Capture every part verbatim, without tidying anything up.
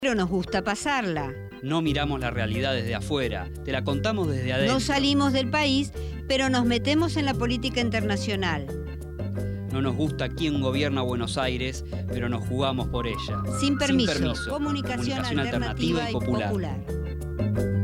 Pero nos gusta pasarla. No miramos la realidad desde afuera, te la contamos desde adentro. No salimos del país, pero nos metemos en la política internacional. No nos gusta quién gobierna Buenos Aires, pero nos jugamos por ella. Sin permiso, Sin permiso. Comunicación, Comunicación alternativa, alternativa y popular. popular.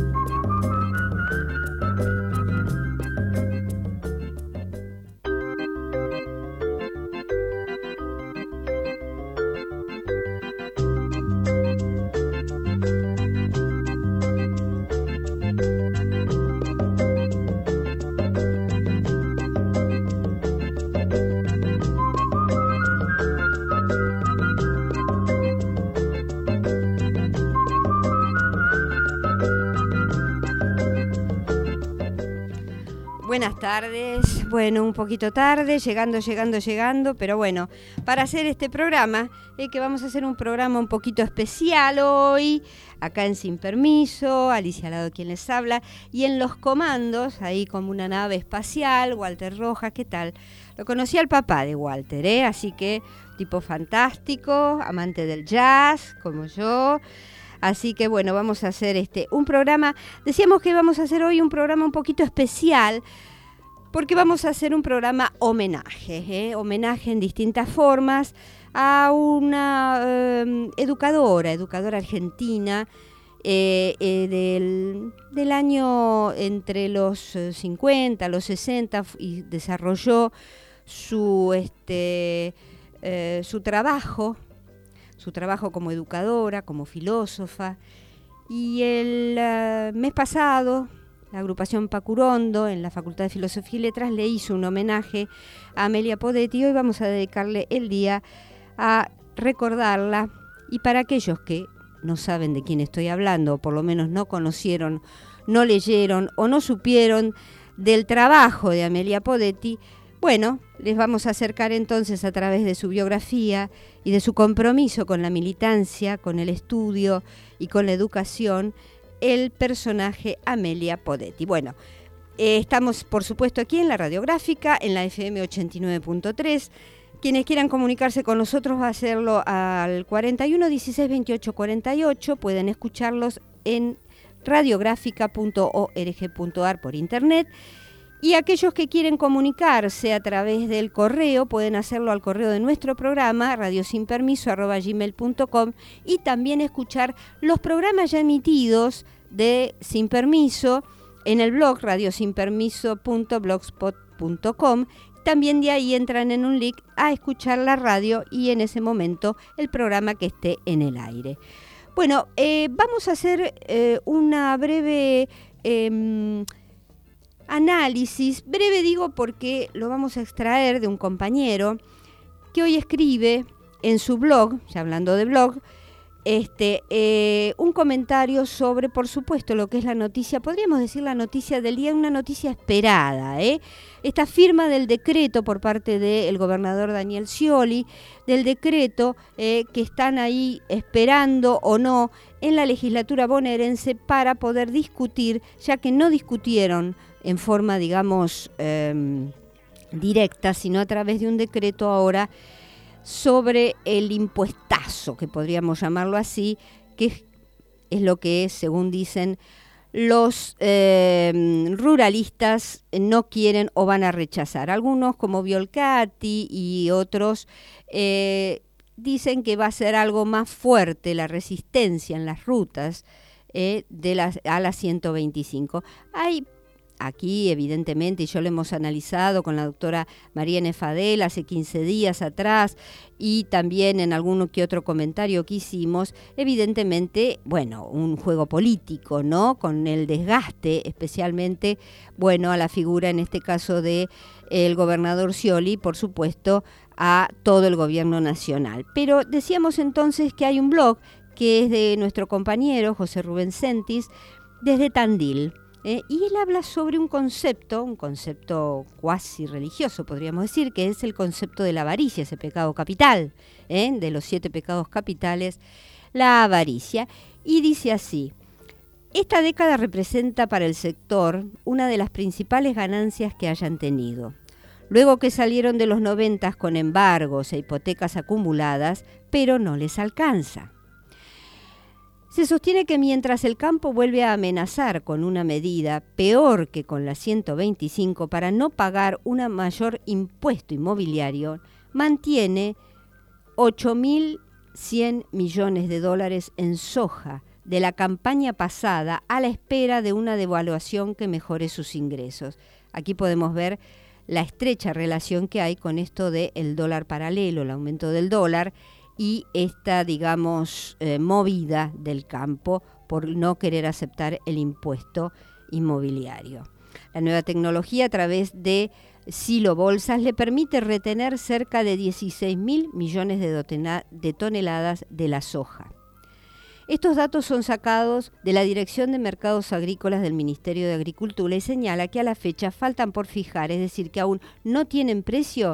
Buenas tardes, bueno, un poquito tarde, llegando, llegando, llegando, pero bueno, para hacer este programa, eh, que vamos a hacer un programa un poquito especial hoy, acá en Sin Permiso, Alicia al lado quien les habla, y en los comandos, ahí como una nave espacial, Walter Rojas, ¿qué tal? Lo conocí al papá de Walter, ¿eh? Así que tipo fantástico, amante del jazz, como yo. Así que bueno, vamos a hacer este un programa, decíamos que íbamos a hacer hoy un programa un poquito especial, porque vamos a hacer un programa homenaje, ¿eh? homenaje en distintas formas a una eh, educadora, educadora argentina, eh, eh, del, del año entre los cincuenta, los sesenta, y desarrolló su, este, eh, su trabajo, su trabajo como educadora, como filósofa, y el uh, mes pasado la agrupación Pacurondo en la Facultad de Filosofía y Letras le hizo un homenaje a Amelia Podetti y hoy vamos a dedicarle el día a recordarla, y para aquellos que no saben de quién estoy hablando, o por lo menos no conocieron, no leyeron o no supieron del trabajo de Amelia Podetti, bueno, les vamos a acercar entonces a través de su biografía y de su compromiso con la militancia, con el estudio y con la educación, el personaje Amelia Podetti. Bueno, eh, estamos por supuesto aquí en la Radiográfica, en la F M ochenta y nueve punto tres. Quienes quieran comunicarse con nosotros va a hacerlo al cuarenta y uno, dieciséis, veintiocho, cuarenta y ocho. Pueden escucharlos en radiográfica punto org punto ar por internet. Y aquellos que quieren comunicarse a través del correo pueden hacerlo al correo de nuestro programa, radiosinpermiso arroba gmail punto com, y también escuchar los programas ya emitidos de Sin Permiso en el blog radiosinpermiso punto blogspot punto com. También de ahí entran en un link a escuchar la radio y en ese momento el programa que esté en el aire. Bueno, eh, vamos a hacer eh, una breve... Eh, análisis, breve digo porque lo vamos a extraer de un compañero que hoy escribe en su blog, ya hablando de blog, este, eh, un comentario sobre, por supuesto, lo que es la noticia, podríamos decir la noticia del día, una noticia esperada, ¿eh? Esta firma del decreto por parte del gobernador Daniel Scioli, del decreto eh, que están ahí esperando o no en la legislatura bonaerense para poder discutir, ya que no discutieron en forma, digamos, eh, directa, sino a través de un decreto ahora sobre el impuestazo, que podríamos llamarlo así, que es lo que, según dicen, los eh, ruralistas no quieren o van a rechazar. Algunos, como Biolcati y otros, eh, dicen que va a ser algo más fuerte la resistencia en las rutas eh, de las, a la ciento veinticinco. Hay aquí, evidentemente, y yo lo hemos analizado con la doctora María Nefadel hace quince días atrás, y también en algún que otro comentario que hicimos, evidentemente, bueno, un juego político, ¿no? Con el desgaste, especialmente, bueno, a la figura, en este caso, de el gobernador Scioli, por supuesto, a todo el gobierno nacional. Pero decíamos entonces que hay un blog que es de nuestro compañero José Rubén Sentis, desde Tandil. Eh, y él habla sobre un concepto, un concepto cuasi religioso, podríamos decir, que es el concepto de la avaricia, ese pecado capital, ¿eh? de los siete pecados capitales, la avaricia. Y dice así: esta década representa para el sector una de las principales ganancias que hayan tenido. Luego que salieron de los noventas con embargos e hipotecas acumuladas, pero no les alcanza. Se sostiene que mientras el campo vuelve a amenazar con una medida peor que con la ciento veinticinco para no pagar un mayor impuesto inmobiliario, mantiene ocho mil cien millones de dólares en soja de la campaña pasada a la espera de una devaluación que mejore sus ingresos. Aquí podemos ver la estrecha relación que hay con esto del dólar paralelo, el aumento del dólar, y esta, digamos, eh, movida del campo por no querer aceptar el impuesto inmobiliario. La nueva tecnología a través de Silo Bolsas le permite retener cerca de dieciséis mil millones de, dotena, de toneladas de la soja. Estos datos son sacados de la Dirección de Mercados Agrícolas del Ministerio de Agricultura y señala que a la fecha faltan por fijar, es decir, que aún no tienen precio,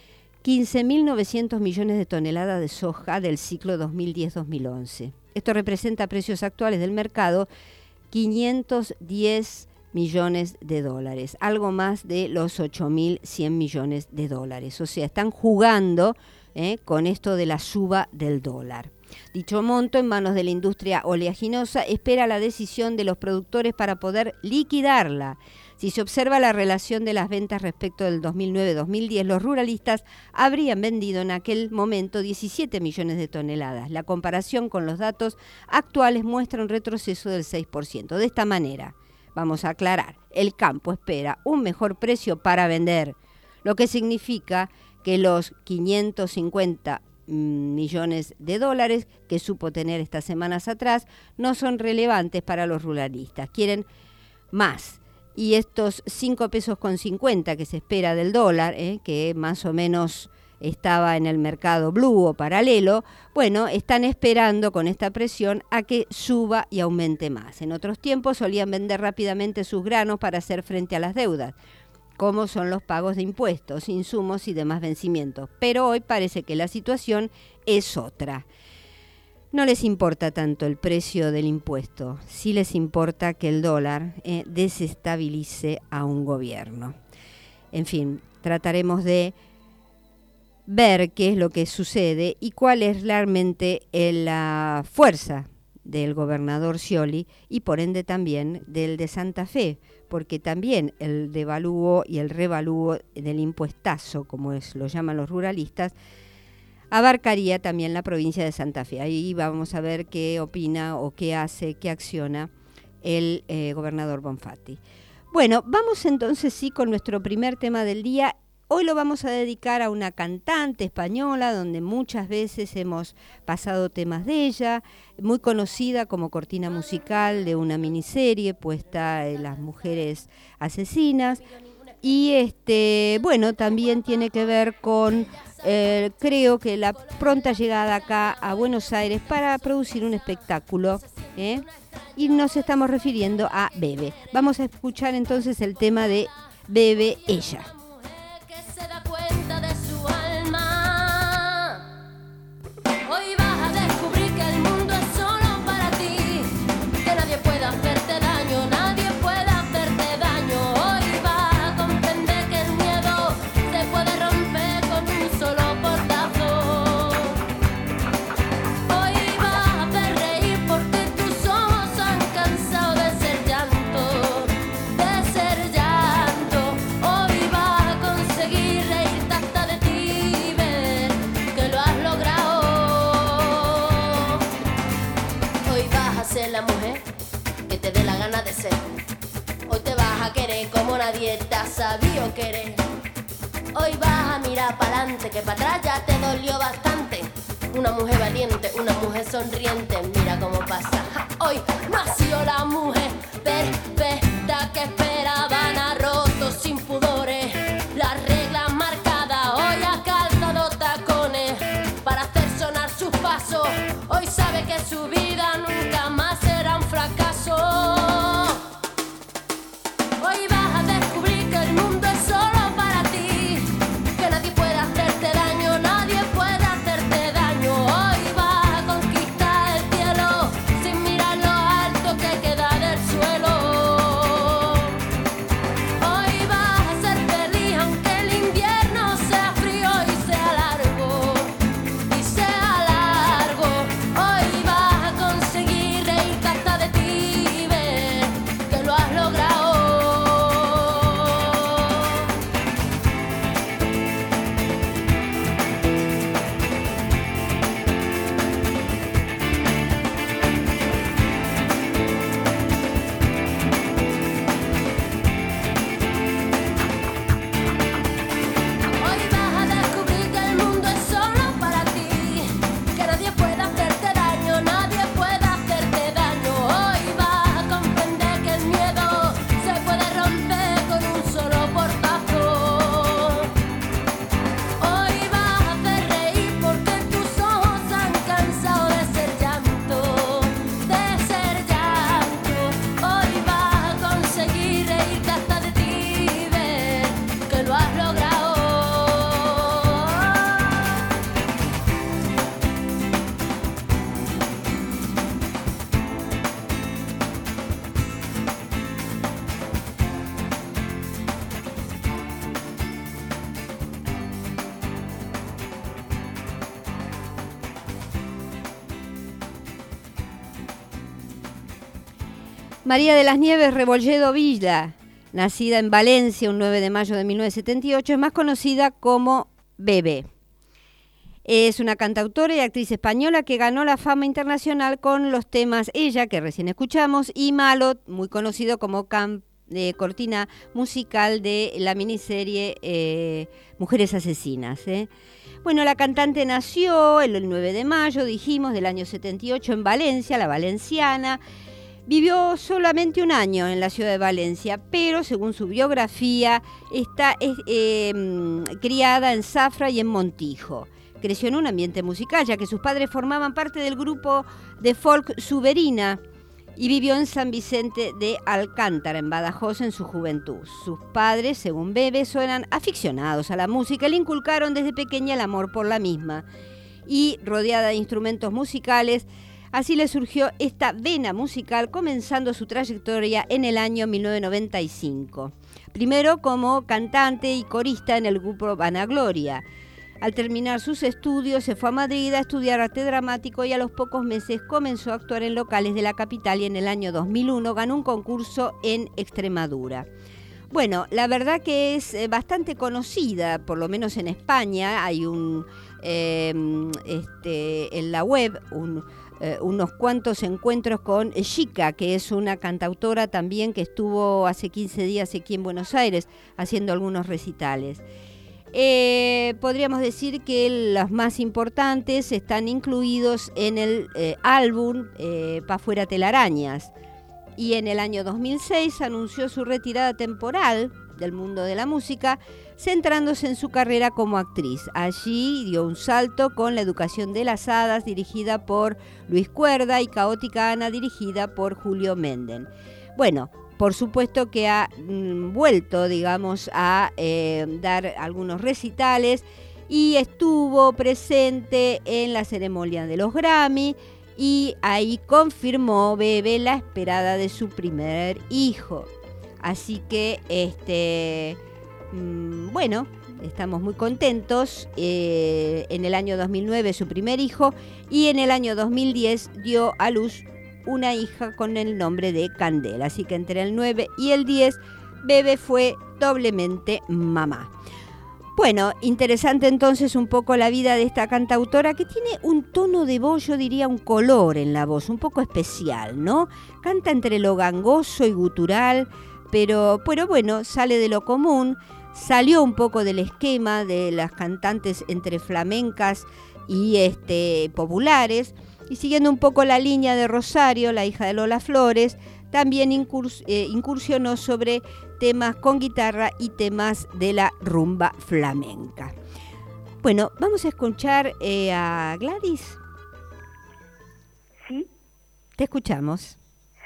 quince mil novecientos millones de toneladas de soja del ciclo dos mil diez dos mil once. Esto representa a precios actuales del mercado quinientos diez millones de dólares, algo más de los ocho mil cien millones de dólares. O sea, están jugando eh, con esto de la suba del dólar. Dicho monto, en manos de la industria oleaginosa, espera la decisión de los productores para poder liquidarla. Si se observa la relación de las ventas respecto del dos mil nueve dos mil diez, los ruralistas habrían vendido en aquel momento diecisiete millones de toneladas. La comparación con los datos actuales muestra un retroceso del seis por ciento. De esta manera, vamos a aclarar, el campo espera un mejor precio para vender, lo que significa que los quinientos cincuenta millones de dólares que supo tener estas semanas atrás no son relevantes para los ruralistas. Quieren más. Y estos cinco pesos con cincuenta que se espera del dólar, eh, que más o menos estaba en el mercado blue o paralelo, bueno, están esperando con esta presión a que suba y aumente más. En otros tiempos solían vender rápidamente sus granos para hacer frente a las deudas, como son los pagos de impuestos, insumos y demás vencimientos. Pero hoy parece que la situación es otra. No les importa tanto el precio del impuesto, sí les importa que el dólar eh, desestabilice a un gobierno. En fin, trataremos de ver qué es lo que sucede y cuál es realmente la fuerza del gobernador Scioli y por ende también del de Santa Fe, porque también el devalúo y el revalúo del impuestazo, como es, lo llaman los ruralistas, abarcaría también la provincia de Santa Fe. Ahí vamos a ver qué opina o qué hace, qué acciona el eh, gobernador Bonfatti. Bueno, vamos entonces sí con nuestro primer tema del día. Hoy lo vamos a dedicar a una cantante española donde muchas veces hemos pasado temas de ella, muy conocida como cortina musical de una miniserie puesta en Las Mujeres Asesinas. Y este, bueno, también tiene que ver con, eh, creo que la pronta llegada acá a Buenos Aires para producir un espectáculo, ¿eh? Y nos estamos refiriendo a Bebe. Vamos a escuchar entonces el tema de Bebe Ella. Hoy vas a descubrir que el mundo es solo para ti, que nadie puede hacerte daño, nadie puede hacerte daño. Hoy vas a comprender que el miedo se puede romper con un solo portazo. Hoy vas a hacer reír porque tus ojos han cansado de ser llanto, de ser llanto. Hoy vas a conseguir reírte hasta de ti, ver que lo has logrado. Ser la mujer que te dé la gana de ser. Hoy te vas a querer como nadie te ha sabido querer. Hoy vas a mirar para adelante, que para atrás ya te dolió bastante. Una mujer valiente, una mujer sonriente, mira cómo pasa. Hoy nació la mujer perfecta que esperaban, ha roto sin pudores las reglas marcadas. Hoy ha calzado tacones para hacer sonar sus pasos. Hoy sabe que su vida nunca más será un fracaso. Hoy vas a descubrir que el mundo es solo para ti, que nadie puede hacerte daño, nadie puede hacerte daño. Hoy vas a conquistar el cielo sin mirar lo alto que queda del suelo. Hoy vas a ser feliz aunque el invierno sea frío y sea largo, y sea largo. Hoy vas a conseguir María de las Nieves Rebolledo Villa, nacida en Valencia un nueve de mayo de mil novecientos setenta y ocho, es más conocida como Bebe. Es una cantautora y actriz española que ganó la fama internacional con los temas Ella, que recién escuchamos, y Malo, muy conocido como cam, eh, cortina musical de la miniserie eh, Mujeres Asesinas. ¿eh? Bueno, la cantante nació el nueve de mayo, dijimos, del año setenta y ocho en Valencia, la valenciana. Vivió solamente un año en la ciudad de Valencia, pero según su biografía, está es, eh, criada en Zafra y en Montijo. Creció en un ambiente musical, ya que sus padres formaban parte del grupo de folk Suberina, y vivió en San Vicente de Alcántara, en Badajoz, en su juventud. Sus padres, según Bebe, eran aficionados a la música y le inculcaron desde pequeña el amor por la misma. Y rodeada de instrumentos musicales, así le surgió esta vena musical, comenzando su trayectoria en el año mil novecientos noventa y cinco. Primero como cantante y corista en el grupo Vanagloria. Al terminar sus estudios se fue a Madrid a estudiar arte dramático y a los pocos meses comenzó a actuar en locales de la capital y en el año dos mil uno ganó un concurso en Extremadura. Bueno, la verdad que es bastante conocida, por lo menos en España. Hay un eh, este, en la web un, eh, unos cuantos encuentros con Chica, que es una cantautora también que estuvo hace quince días aquí en Buenos Aires haciendo algunos recitales. Eh, podríamos decir que los más importantes están incluidos en el eh, álbum eh, Pa' Fuera Telarañas, y en el año dos mil seis anunció su retirada temporal del mundo de la música, centrándose en su carrera como actriz. Allí dio un salto con La Educación de las Hadas, dirigida por Luis Cuerda, y Caótica Ana, dirigida por Julio Menden. Bueno, por supuesto que ha mm, vuelto, digamos, a eh, dar algunos recitales y estuvo presente en la ceremonia de los Grammy, y ahí confirmó Bebe la esperada de su primer hijo. Así que, este, mmm, bueno, estamos muy contentos. Eh, en el año dos mil nueve su primer hijo, y en el año dos mil diez dio a luz una hija con el nombre de Candela. Así que entre el nueve y el diez, Bebe fue doblemente mamá. Bueno, interesante entonces un poco la vida de esta cantautora, que tiene un tono de voz, yo diría un color en la voz, un poco especial, ¿no? Canta entre lo gangoso y gutural, pero, pero bueno, sale de lo común, salió un poco del esquema de las cantantes entre flamencas y este, populares, y siguiendo un poco la línea de Rosario, la hija de Lola Flores, también incurs- eh, incursionó sobre temas con guitarra y temas de la rumba flamenca. Bueno, vamos a escuchar eh, a Gladys. ¿Sí? Te escuchamos.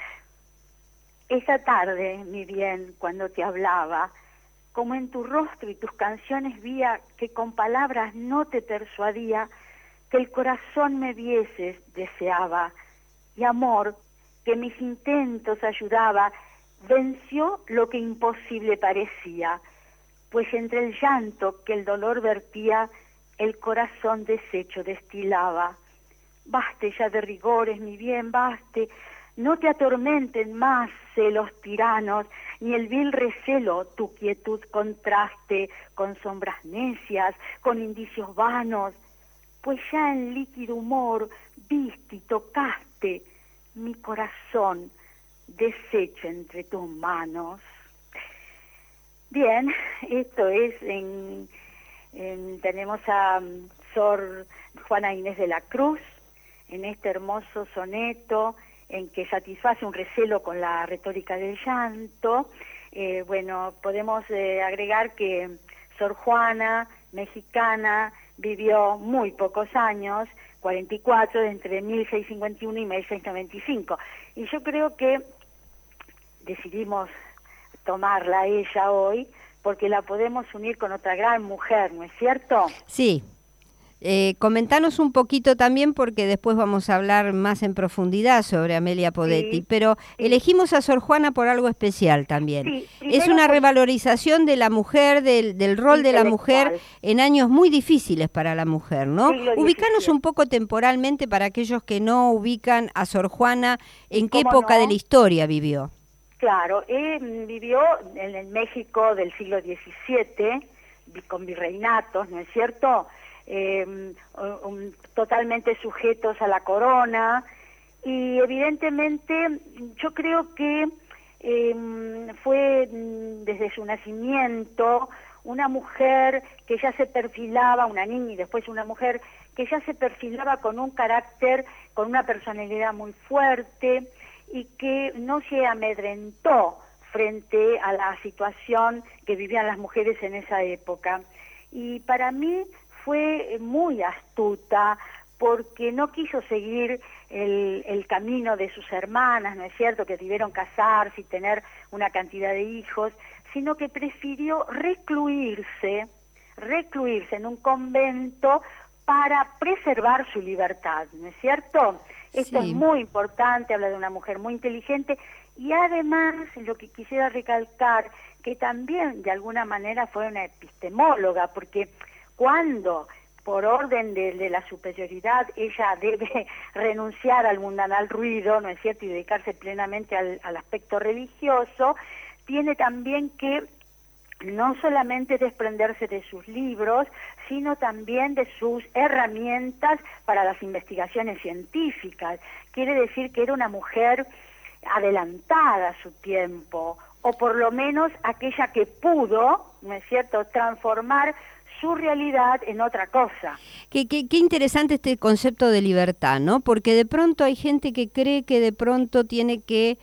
Esa tarde, mi bien, cuando te hablaba, como en tu rostro y tus canciones vía que con palabras no te persuadía, que el corazón me vieses, deseaba, y amor, que mis intentos ayudaba, venció lo que imposible parecía, pues entre el llanto que el dolor vertía, el corazón deshecho destilaba. Baste ya de rigores, mi bien, baste, no te atormenten más celos tiranos, ni el vil recelo tu quietud contraste con sombras necias, con indicios vanos, pues ya en líquido humor viste y tocaste mi corazón deshecho entre tus manos. Bien, esto es en, en tenemos a um, Sor Juana Inés de la Cruz en este hermoso soneto en que satisface un recelo con la retórica del llanto. Eh, bueno, podemos eh, agregar que Sor Juana, mexicana, vivió muy pocos años, cuarenta y cuatro, entre mil seiscientos cincuenta y uno y mil seiscientos noventa y cinco. Y yo creo que decidimos tomarla a ella hoy porque la podemos unir con otra gran mujer, ¿no es cierto? Sí, Eh, comentanos un poquito también, porque después vamos a hablar más en profundidad sobre Amelia Podetti, Sí, pero sí. elegimos a Sor Juana por algo especial también. Sí, es una por... revalorización de la mujer, del, del rol de la mujer en años muy difíciles para la mujer, ¿no? Ubicanos un poco temporalmente para aquellos que no ubican a Sor Juana, ¿en qué época no? de la historia vivió? Claro, eh, vivió en el México del siglo diecisiete, con virreinatos, ¿no es cierto?, eh, um, totalmente sujetos a la corona, y evidentemente yo creo que eh, fue desde su nacimiento una mujer que ya se perfilaba, una niña y después una mujer que ya se perfilaba con un carácter, con una personalidad muy fuerte, y que no se amedrentó frente a la situación que vivían las mujeres en esa época. Y para mí fue muy astuta, porque no quiso seguir el, el camino de sus hermanas, ¿no es cierto?, que debieron casarse y tener una cantidad de hijos, sino que prefirió recluirse, recluirse en un convento para preservar su libertad, ¿no es cierto? Esto sí. Es muy importante, habla de una mujer muy inteligente, y además lo que quisiera recalcar, que también de alguna manera fue una epistemóloga, porque cuando por orden de, de la superioridad ella debe renunciar al mundanal ruido, ¿no es cierto?, y dedicarse plenamente al, al aspecto religioso, tiene también que no solamente desprenderse de sus libros, sino también de sus herramientas para las investigaciones científicas. Quiere decir que era una mujer adelantada a su tiempo, o por lo menos aquella que pudo, ¿no es cierto?, transformar su realidad en otra cosa. Qué, qué, qué interesante este concepto de libertad, ¿no? Porque de pronto hay gente que cree que de pronto tiene que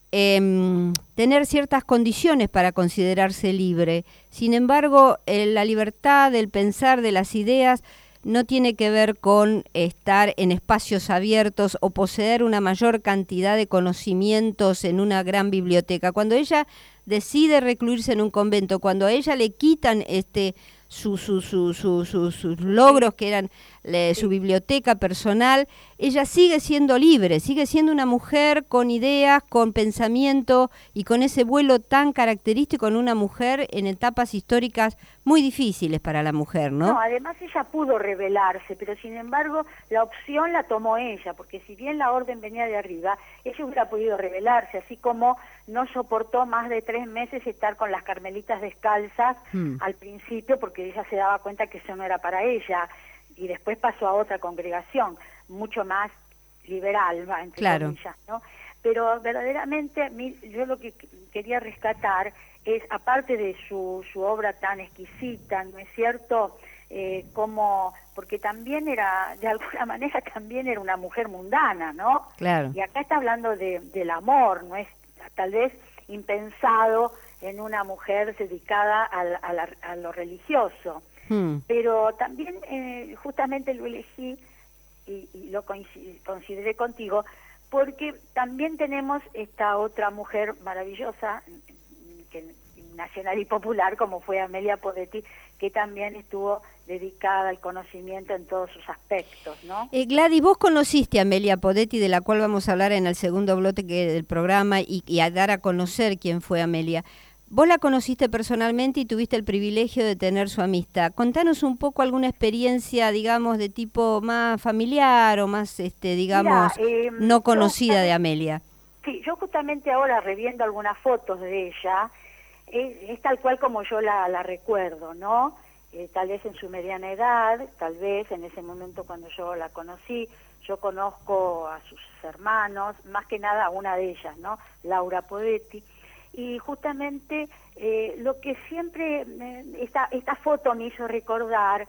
Eh, tener ciertas condiciones para considerarse libre. Sin embargo, eh, la libertad del pensar, de las ideas, no tiene que ver con estar en espacios abiertos o poseer una mayor cantidad de conocimientos en una gran biblioteca. Cuando ella decide recluirse en un convento, cuando a ella le quitan este su, su, su, su, su, sus logros que eran le, su biblioteca personal, ella sigue siendo libre, sigue siendo una mujer con ideas, con pensamiento y con ese vuelo tan característico en una mujer en etapas históricas muy difíciles para la mujer, ¿no? No, además ella pudo rebelarse, pero sin embargo la opción la tomó ella, porque si bien la orden venía de arriba, ella hubiera podido rebelarse, así como no soportó más de tres meses estar con las carmelitas descalzas hmm. al principio, porque ella se daba cuenta que eso no era para ella, y después pasó a otra congregación, mucho más liberal, ¿va? Entre claro. comillas, ¿no? Pero verdaderamente yo lo que quería rescatar es, aparte de su, su obra tan exquisita, ¿no es cierto?, eh, como, porque también era, de alguna manera también era una mujer mundana, ¿no? Claro. Y acá está hablando de, del amor, ¿no es? Tal vez impensado en una mujer dedicada a, a, la, a lo religioso. Hmm. Pero también eh, justamente lo elegí y, y lo consideré contigo porque también tenemos esta otra mujer maravillosa, que, nacional y popular, como fue Amelia Podetti, que también estuvo dedicada al conocimiento en todos sus aspectos, ¿no? Eh, Gladys, vos conociste a Amelia Podetti, de la cual vamos a hablar en el segundo bloque del programa, y, y a dar a conocer quién fue Amelia. Vos la conociste personalmente y tuviste el privilegio de tener su amistad. Contanos un poco alguna experiencia, digamos, de tipo más familiar o más, este, digamos, Mira, eh, no conocida de Amelia. Sí, yo justamente ahora reviendo algunas fotos de ella, es, es tal cual como yo la, la recuerdo, ¿no? Eh, tal vez en su mediana edad, tal vez en ese momento cuando yo la conocí, yo conozco a sus hermanos, más que nada a una de ellas, ¿no? Laura Podetti. Y justamente eh, lo que siempre eh, esta, esta foto me hizo recordar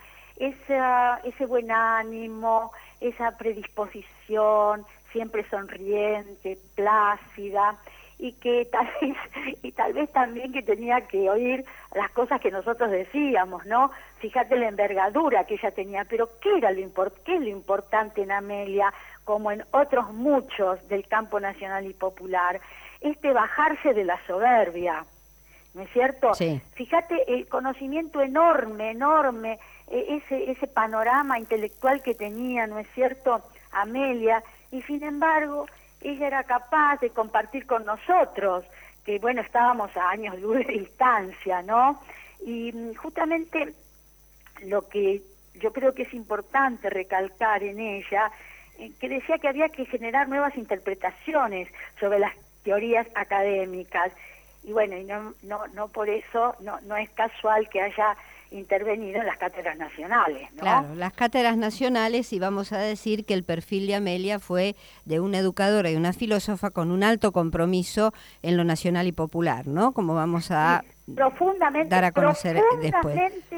esa, ese buen ánimo, esa predisposición, siempre sonriente, plácida, y que tal vez, y tal vez también que tenía que oír las cosas que nosotros decíamos, ¿no? Fíjate la envergadura que ella tenía, pero ¿qué era lo import- qué es lo importante en Amelia, como en otros muchos del campo nacional y popular? Este bajarse de la soberbia, ¿no es cierto? Sí. Fíjate el conocimiento enorme, enorme, eh, ese, ese panorama intelectual que tenía, ¿no es cierto?, Amelia, y sin embargo, ella era capaz de compartir con nosotros, que bueno, estábamos a años luz de distancia, ¿no? Y justamente lo que yo creo que es importante recalcar en ella, eh, que decía que había que generar nuevas interpretaciones sobre las teorías académicas, y bueno, y no, no, no por eso, no, no es casual que haya intervenido en las cátedras nacionales, ¿no? Claro, las cátedras nacionales, y vamos a decir que el perfil de Amelia fue de una educadora y una filósofa con un alto compromiso en lo nacional y popular, ¿no? Como vamos a sí, profundamente, dar a conocer después.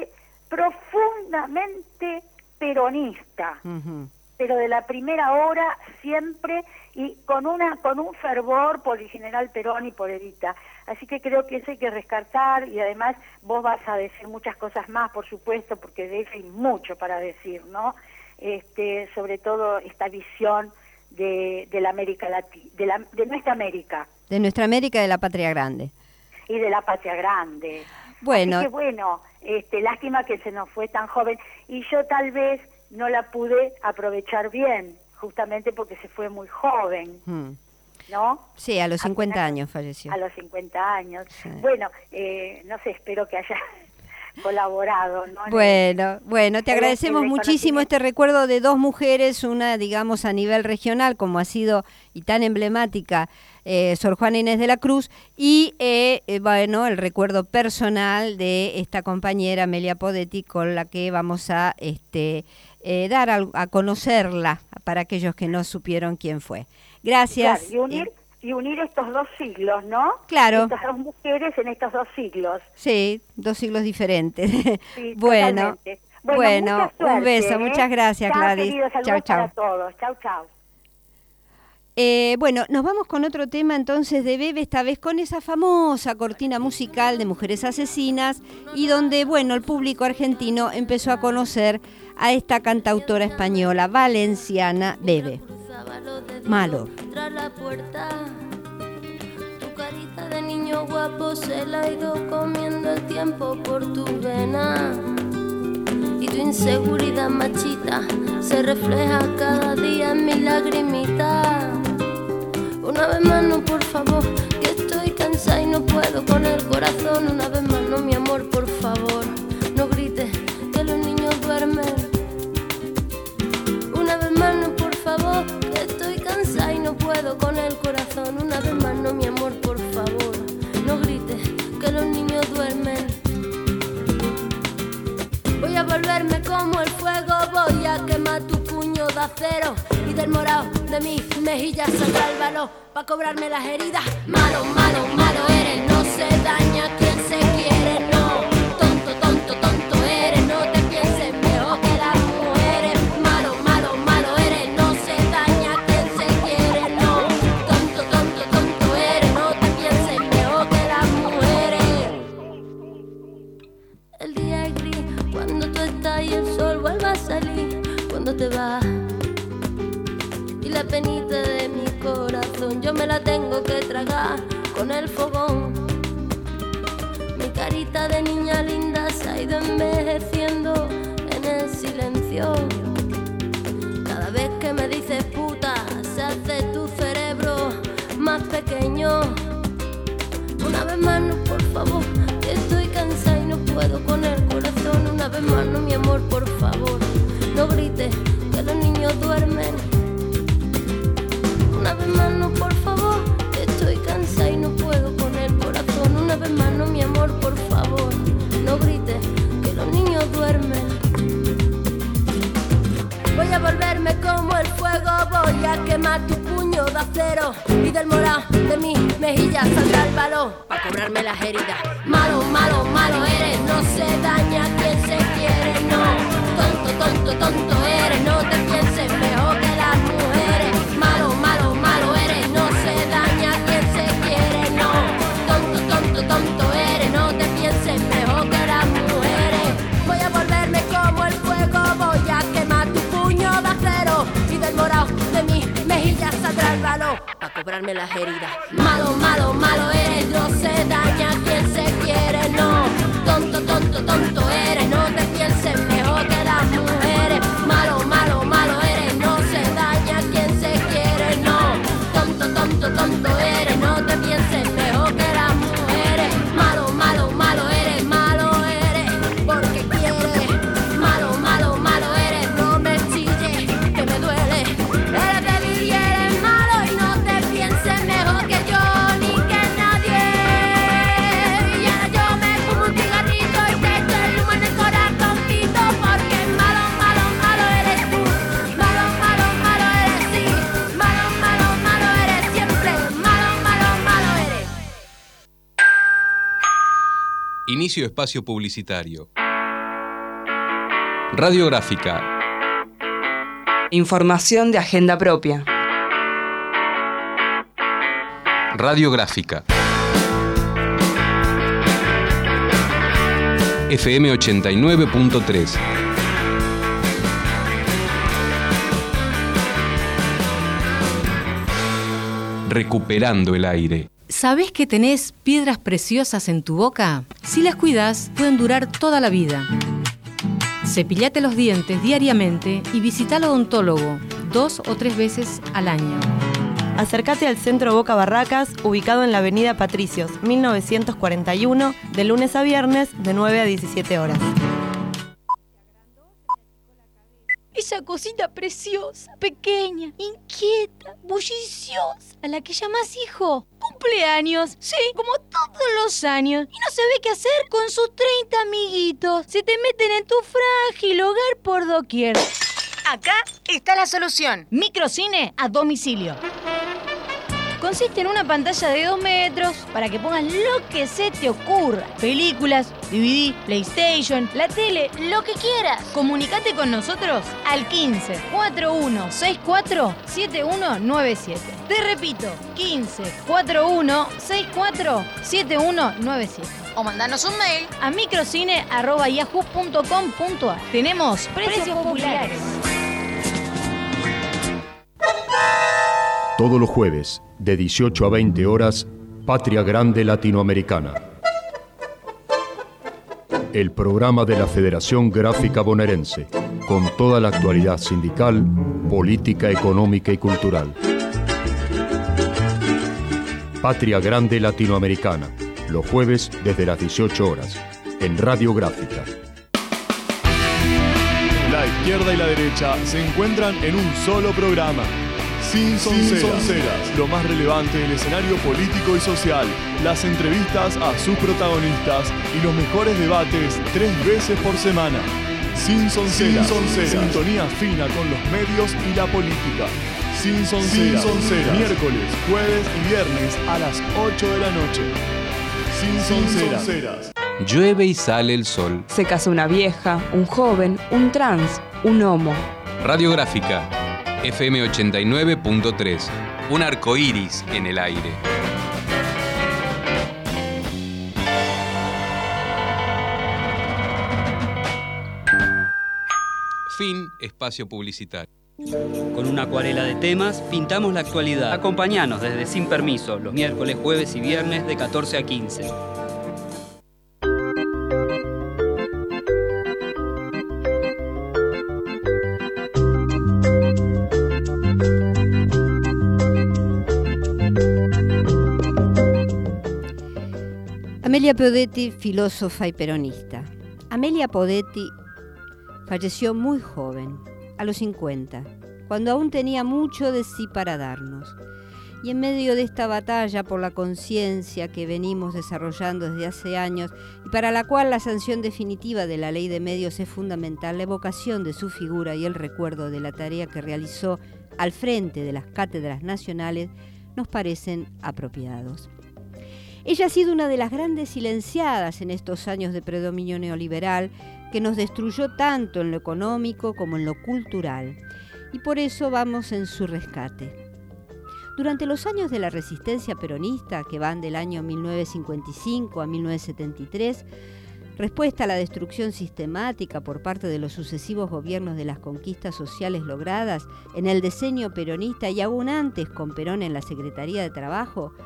Profundamente peronista, uh-huh. pero de la primera hora siempre, y con una con un fervor por el general Perón y por Evita. Así que creo que eso hay que rescatar, y además vos vas a decir muchas cosas más, por supuesto, porque de eso hay mucho para decir, ¿no? Este, sobre todo esta visión de, de la América Latina, de, la, de nuestra América. De nuestra América, de la patria grande. Y de la patria grande. Bueno. Así que bueno, este, lástima que se nos fue tan joven, y yo tal vez no la pude aprovechar bien, justamente porque se fue muy joven, hmm. ¿no? Sí, a los cincuenta años falleció. A los cincuenta años. Sí. Bueno, eh, no sé, espero que haya colaborado, ¿no? Bueno, bueno, te agradecemos muchísimo este recuerdo de dos mujeres, una, digamos, a nivel regional, como ha sido y tan emblemática, eh, Sor Juana Inés de la Cruz, y, eh, eh, bueno, el recuerdo personal de esta compañera Amelia Podetti, con la que vamos a este eh, dar a, a conocerla para aquellos que no supieron quién fue. Gracias. Claro, y unir, y unir estos dos siglos, ¿no? Claro. Estas dos mujeres en estos dos siglos. Sí, dos siglos diferentes. Sí, bueno, totalmente. bueno, bueno suerte, un beso, ¿eh? Muchas gracias, chau, Gladys. Queridos, chau, chau. Para todos. Chau, chau. Eh, bueno, nos vamos con otro tema entonces de Bebe, esta vez con esa famosa cortina musical de Mujeres Asesinas, y donde, bueno, el público argentino empezó a conocer a esta cantautora española valenciana, Bebe. Malo. Tras la puerta, tu carita de niño guapo se la ha ido comiendo el tiempo por tu vena, y tu inseguridad machita se refleja cada día en mi lagrimita. Una vez más no, por favor, que estoy cansada y no puedo con el corazón. Una vez más no, mi amor, por favor, no grites que los niños duermen. Una vez más no, por favor, que estoy cansada y no puedo con el corazón. Una vez más no, mi amor, por favor, no grites que los niños duermen. Voy a volverme como el fuego, voy a quemar tu puño de acero, y del morado de mis mejillas saldrá el valor pa' cobrarme las heridas. Malo, malo, malo eres, no se daña quien se quiere, no. Tonto, tonto, tonto eres, no te pienses mejor que las mujeres. Malo, malo, malo eres, no se daña quien se quiere, no. Tonto, tonto, tonto eres, no te pienses mejor que las mujeres. El día es gris cuando tú estás y el sol vuelve a salir cuando te vas, y la penita de mi corazón yo me la tengo que tragar con el fogón. Mi carita de niña linda se ha ido envejeciendo en el silencio. Cada vez que me dices puta se hace tu cerebro más pequeño. Una vez más no, por favor, que estoy cansada y no puedo con el corazón. Una vez más no, mi amor, por favor, no grites que los niños duermen. Una vez más no, por favor, que estoy cansada y no puedo con el corazón. Una vez más no, mi amor, por favor, no grites que los niños duermen. Voy a volverme como el fuego, voy a quemar tu puño de acero, y del morado de mis mejillas saldrá el valor pa' cobrarme las heridas. Malo, malo, malo eres, no se daña quien se quiere, no. Tonto, tonto, tonto eres, no te pienses mejor que las mujeres. Malo, malo, malo eres, no se daña quien se quiere, no. Tonto, tonto, tonto eres, no te pienses mejor que las mujeres. Voy a volverme como el fuego, voy a quemar tu puño de acero, y del morado de mis mejillas saldrá el valor pa' cobrarme las heridas. Malo, malo, malo eres, no se daña quien se quiere. no. Tonto, tonto, tonto eres, no te pienses mejor que las mujeres. Malo, malo, malo eres, no se daña quien se quiere, no. Tonto, tonto, tonto eres, no te pienses mejor que las mujeres. Malo, malo, malo eres, malo eres, porque quieres. Malo, malo, malo eres, no me chilles, que me duele. Eres débil y eres malo y no te pienses mejor que yo ni que nadie. Y ahora yo me fumo un cigarrito y te echo el humo en el corazoncito, porque malo, malo, malo eres tú. Malo, malo, malo eres sí. Malo, malo, malo eres siempre. Malo, malo, malo eres. Inicio espacio publicitario. Radiográfica. Información de agenda propia. Radiográfica. F M ochenta y nueve punto tres. Recuperando el aire. ¿Sabés que tenés piedras preciosas en tu boca? Si las cuidas, pueden durar toda la vida. Cepillate los dientes diariamente y visita al odontólogo dos o tres veces al año. Acércate al Centro Boca Barracas, ubicado en la avenida Patricios, mil novecientos cuarenta y uno, de lunes a viernes, de nueve a diecisiete horas. Esa cosita preciosa, pequeña, inquieta, bulliciosa, a la que llamás hijo. Cumpleaños, sí, como todos los años. Y no sabe qué hacer con sus treinta amiguitos. Se te meten en tu frágil hogar por doquier. Acá está la solución. Microcine a domicilio. Consiste en una pantalla de dos metros para que pongas lo que se te ocurra. Películas, D V D, PlayStation, la tele, lo que quieras. Comunicate con nosotros al quince, cuarenta y uno, sesenta y cuatro, setenta y uno noventa y siete. Te repito, quince, cuarenta y uno, sesenta y cuatro, setenta y uno noventa y siete. O mandanos un mail a microcine arroba yahoo punto com punto a r. Tenemos precios, precios populares. Todos los jueves, de dieciocho a veinte horas, Patria Grande Latinoamericana. El programa de la Federación Gráfica Bonaerense, con toda la actualidad sindical, política, económica y cultural. Patria Grande Latinoamericana, los jueves desde las dieciocho horas, en Radiográfica. La izquierda y la derecha se encuentran en un solo programa. Sin Sonceras, lo más relevante del escenario político y social, las entrevistas a sus protagonistas y los mejores debates tres veces por semana. Sin Sonceras, sintonía fina con los medios y la política. Sin Sonceras, miércoles, jueves y viernes a las ocho de la noche. Sin Sonceras. Llueve y sale el sol. Se casa una vieja, un joven, un trans, un homo. Radiográfica. F M ochenta y nueve punto tres. Un arco iris en el aire. Fin espacio publicitario. Con una acuarela de temas pintamos la actualidad. Acompáñanos desde Sin Permiso, los miércoles, jueves y viernes de catorce a quince. Amelia Podetti, filósofa y peronista. Amelia Podetti falleció muy joven, a los cincuenta, cuando aún tenía mucho de sí para darnos. Y en medio de esta batalla por la conciencia que venimos desarrollando desde hace años y para la cual la sanción definitiva de la ley de medios es fundamental, la evocación de su figura y el recuerdo de la tarea que realizó al frente de las cátedras nacionales nos parecen apropiados. Ella ha sido una de las grandes silenciadas en estos años de predominio neoliberal que nos destruyó tanto en lo económico como en lo cultural, y por eso vamos en su rescate. Durante los años de la resistencia peronista, que van del año mil novecientos cincuenta y cinco a mil novecientos setenta y tres, respuesta a la destrucción sistemática por parte de los sucesivos gobiernos de las conquistas sociales logradas en el decenio peronista y aún antes con Perón en la Secretaría de Trabajo,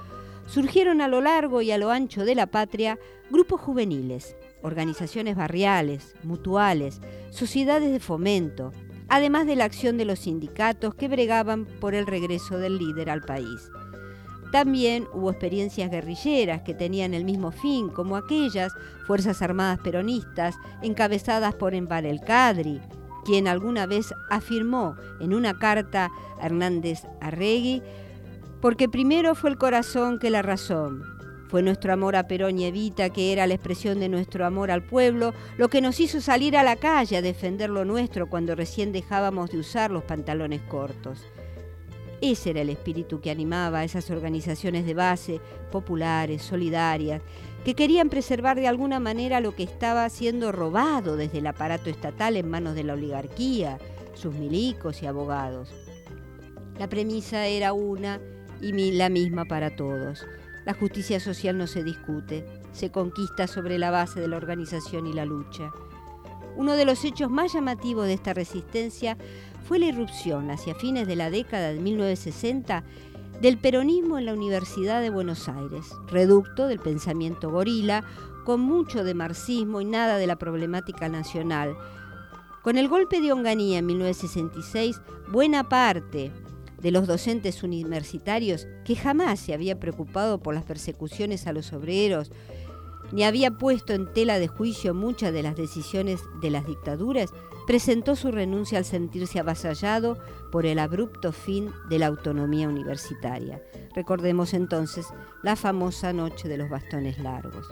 surgieron a lo largo y a lo ancho de la patria grupos juveniles, organizaciones barriales, mutuales, sociedades de fomento, además de la acción de los sindicatos que bregaban por el regreso del líder al país. También hubo experiencias guerrilleras que tenían el mismo fin, como aquellas Fuerzas Armadas Peronistas encabezadas por Enver el Kadri, quien alguna vez afirmó en una carta a Hernández Arregui: porque primero fue el corazón que la razón. Fue nuestro amor a Perón y Evita, que era la expresión de nuestro amor al pueblo, lo que nos hizo salir a la calle a defender lo nuestro cuando recién dejábamos de usar los pantalones cortos. Ese era el espíritu que animaba a esas organizaciones de base, populares, solidarias, que querían preservar de alguna manera lo que estaba siendo robado desde el aparato estatal en manos de la oligarquía, sus milicos y abogados. La premisa era una y la misma para todos. La justicia social no se discute, se conquista sobre la base de la organización y la lucha. Uno de los hechos más llamativos de esta resistencia fue la irrupción, hacia fines de la década de mil novecientos sesenta, del peronismo en la Universidad de Buenos Aires, reducto del pensamiento gorila, con mucho de marxismo y nada de la problemática nacional. Con el golpe de Onganía en mil novecientos sesenta y seis, buena parte de los docentes universitarios, que jamás se había preocupado por las persecuciones a los obreros, ni había puesto en tela de juicio muchas de las decisiones de las dictaduras, presentó su renuncia al sentirse avasallado por el abrupto fin de la autonomía universitaria. Recordemos entonces la famosa noche de los bastones largos.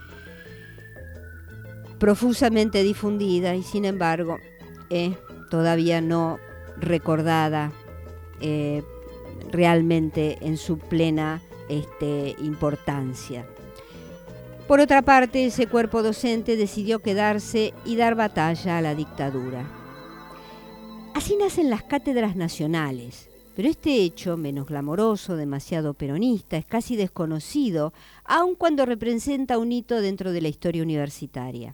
Profusamente difundida y, sin embargo, eh, todavía no recordada eh, realmente en su plena este, importancia. Por otra parte, ese cuerpo docente decidió quedarse y dar batalla a la dictadura. Así nacen las cátedras nacionales, pero este hecho, menos glamoroso, demasiado peronista, es casi desconocido, aun cuando representa un hito dentro de la historia universitaria.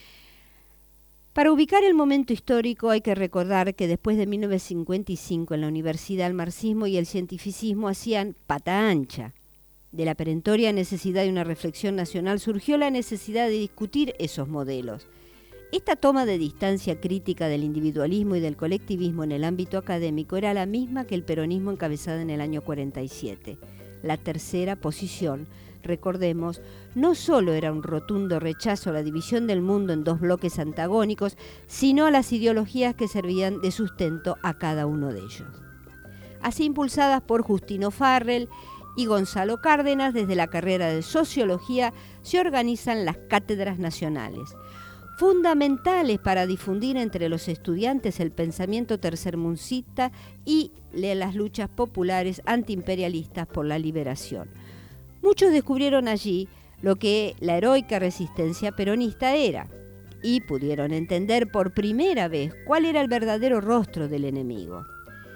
Para ubicar el momento histórico hay que recordar que después de mil novecientos cincuenta y cinco en la universidad el marxismo y el cientificismo hacían pata ancha. De la perentoria necesidad de una reflexión nacional surgió la necesidad de discutir esos modelos. Esta toma de distancia crítica del individualismo y del colectivismo en el ámbito académico era la misma que el peronismo encabezado en el año cuarenta y siete. La tercera posición, recordemos, no solo era un rotundo rechazo a la división del mundo en dos bloques antagónicos, sino a las ideologías que servían de sustento a cada uno de ellos. Así, impulsadas por Justino Farrell y Gonzalo Cárdenas, desde la carrera de Sociología se organizan las cátedras nacionales, fundamentales para difundir entre los estudiantes el pensamiento tercermundista y las luchas populares antiimperialistas por la liberación. Muchos descubrieron allí lo que la heroica resistencia peronista era y pudieron entender por primera vez cuál era el verdadero rostro del enemigo.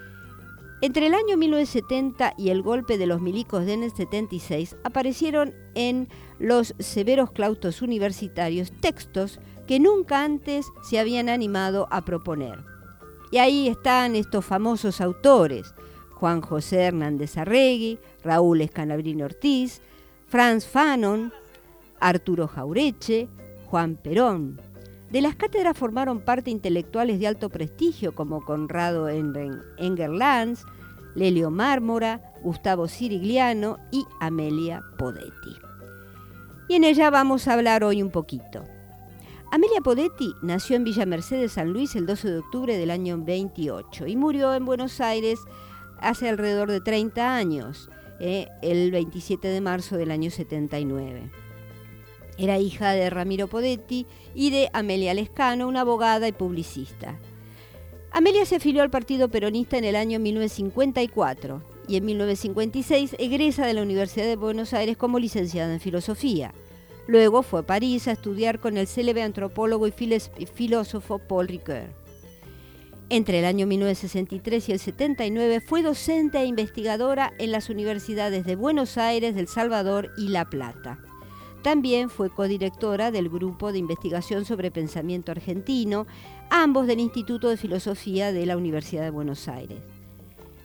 Entre el año mil novecientos setenta y el golpe de los milicos del setenta y seis aparecieron en los severos claustros universitarios textos que nunca antes se habían animado a proponer. Y ahí están estos famosos autores: Juan José Hernández Arregui, Raúl Escanabrini Ortiz, Franz Fanon, Arturo Jaureche, Juan Perón. De las cátedras formaron parte intelectuales de alto prestigio como Conrado Engerlanz, Lelio Mármora, Gustavo Sirigliano y Amelia Podetti. Y en ella vamos a hablar hoy un poquito. Amelia Podetti nació en Villa Mercedes, San Luis, el doce de octubre del año veintiocho y murió en Buenos Aires hace alrededor de treinta años, eh, el veintisiete de marzo del año setenta y nueve. Era hija de Ramiro Podetti y de Amelia Lescano, una abogada y publicista. Amelia se afilió al Partido Peronista en el año mil novecientos cincuenta y cuatro y en mil novecientos cincuenta y seis egresa de la Universidad de Buenos Aires como licenciada en Filosofía. Luego fue a París a estudiar con el célebre antropólogo y filósofo Paul Ricoeur. Entre el año mil novecientos sesenta y tres y el setenta y nueve fue docente e investigadora en las universidades de Buenos Aires, El Salvador y La Plata. También fue codirectora del Grupo de Investigación sobre Pensamiento Argentino, ambos del Instituto de Filosofía de la Universidad de Buenos Aires.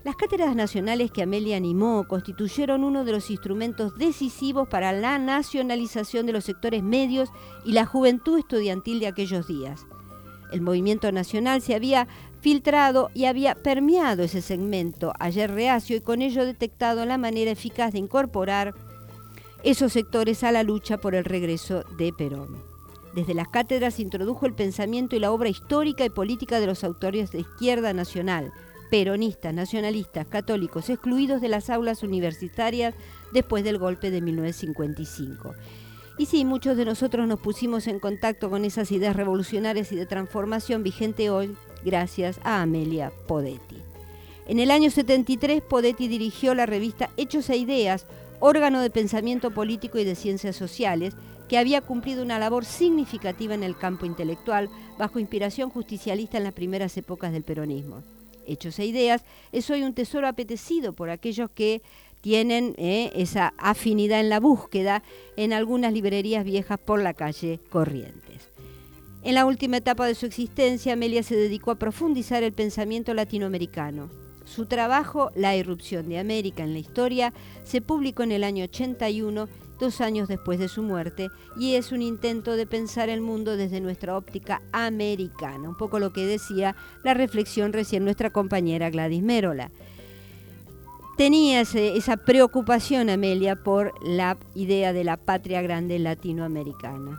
Las cátedras nacionales que Amelia animó constituyeron uno de los instrumentos decisivos para la nacionalización de los sectores medios y la juventud estudiantil de aquellos días. El movimiento nacional se había filtrado y había permeado ese segmento ayer reacio y con ello detectado la manera eficaz de incorporar esos sectores a la lucha por el regreso de Perón. Desde las cátedras se introdujo el pensamiento y la obra histórica y política de los autores de izquierda nacional, peronistas, nacionalistas, católicos, excluidos de las aulas universitarias después del golpe de mil novecientos cincuenta y cinco. Y sí, muchos de nosotros nos pusimos en contacto con esas ideas revolucionarias y de transformación vigente hoy gracias a Amelia Podetti. En el año setenta y tres, Podetti dirigió la revista Hechos e Ideas, órgano de pensamiento político y de ciencias sociales, que había cumplido una labor significativa en el campo intelectual, bajo inspiración justicialista en las primeras épocas del peronismo. Hechos e Ideas es hoy un tesoro apetecido por aquellos que tienen eh, esa afinidad en la búsqueda en algunas librerías viejas por la calle Corrientes. En la última etapa de su existencia, Amelia se dedicó a profundizar el pensamiento latinoamericano. Su trabajo, La irrupción de América en la historia, se publicó en el año ochenta y uno, dos años después de su muerte, y es un intento de pensar el mundo desde nuestra óptica americana, un poco lo que decía la reflexión recién nuestra compañera Gladys Mérola. Tenía ese, esa preocupación Amelia por la idea de la patria grande latinoamericana.